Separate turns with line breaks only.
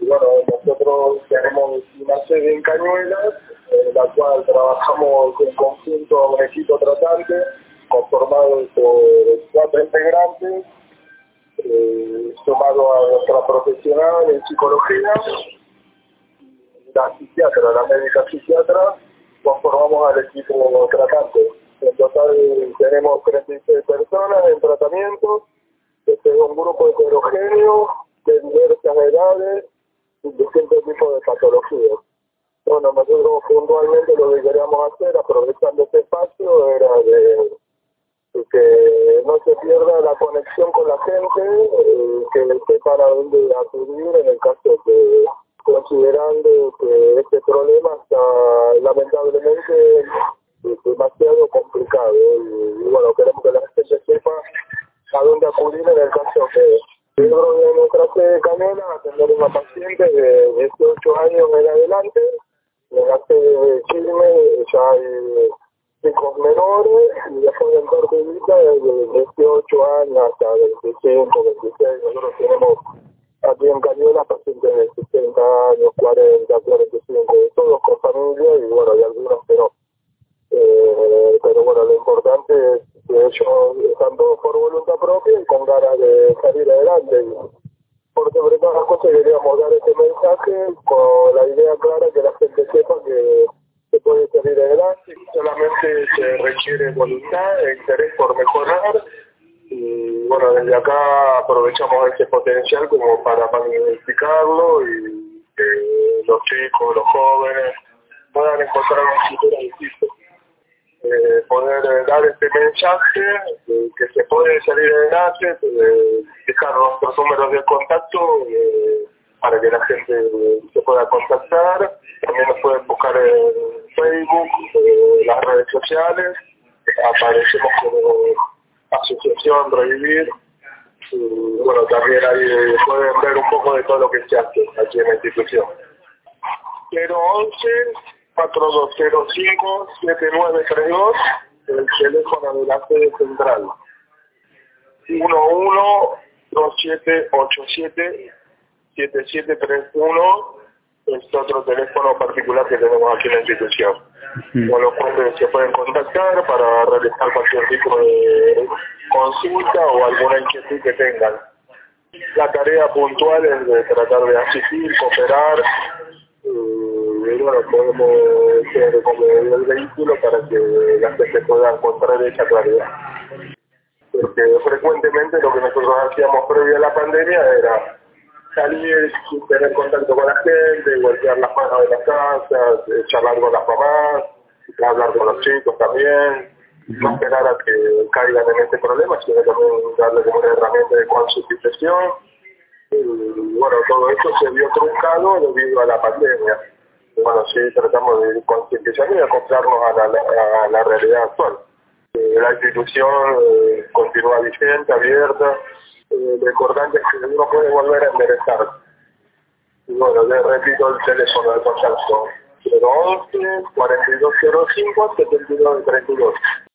bueno, nosotros tenemos una sede en Cañuelas, en la cual trabajamos en conjunto a un equipo tratante conformado por 4 integrantes, sumado a nuestra profesional en psicología, la psiquiatra, la médica psiquiatra, conformamos al equipo tratante. En total tenemos 36 personas en tratamiento, desde un grupo heterogéneo de diversas edades y distintos tipos de patologías. Bueno, nosotros puntualmente lo que queríamos hacer, aprovechando este espacio, era de que no se pierda la conexión con la gente, que sepan a dónde acudir en el caso de, considerando que este problema está lamentablemente demasiado complicado. Y bueno, queremos que la gente sepa a dónde acudir en el caso de dentro de nuestra sede de Cañuelas atender a una paciente de 18 años en adelante. En la sede de Chile ya hay chicos menores y después del corte de vida de 18 años hasta 25, 26. Nosotros tenemos aquí en Cañuelas pacientes de 60 años, 40, 45, todos con familia y bueno, hay algunos que no. Pero bueno, lo importante es que ellos están todos por voluntad propia y con ganas de salir adelante. Y por sobre todas las cosas queríamos dar este mensaje con la idea clara que la gente sepa que se puede salir adelante, solamente se requiere voluntad e interés por mejorar. Y bueno, desde acá aprovechamos este potencial como para magnificarlo y que los chicos, los jóvenes puedan encontrar un futuro distinto. Poder dar este mensaje que se puede salir adelante, dejar nuestros números de contacto para que la gente se pueda contactar. También nos pueden buscar en Facebook, en las redes sociales, aparecemos como Asociación Revivir. Y bueno, también ahí pueden ver un poco de todo lo que se hace aquí en la institución. 011-4205-7932, el teléfono de la sede central. 11-2787-7731 es otro teléfono particular que tenemos aquí en la institución. Con los cuales se pueden contactar para realizar cualquier tipo de consulta o alguna inquietud que tengan. La tarea puntual es de tratar de asistir, cooperar, y bueno, podemos ser como el vehículo para que la gente pueda encontrar esa claridad. Porque frecuentemente lo que nosotros hacíamos previo a la pandemia era salir sin tener contacto con la gente, golpear las manos de las casas, charlar con las mamás, hablar con los chicos también, no esperar a que caigan en este problema, sino también darle como una herramienta de concientización. Y bueno, todo esto se vio truncado debido a la pandemia. Y bueno, sí, tratamos de concientizar y acoplarnos a la realidad actual. La institución continúa vigente, abierta. Lo importante es que uno puede volver a enderezar. Y bueno, le repito el teléfono de contacto: 011-4205-7232.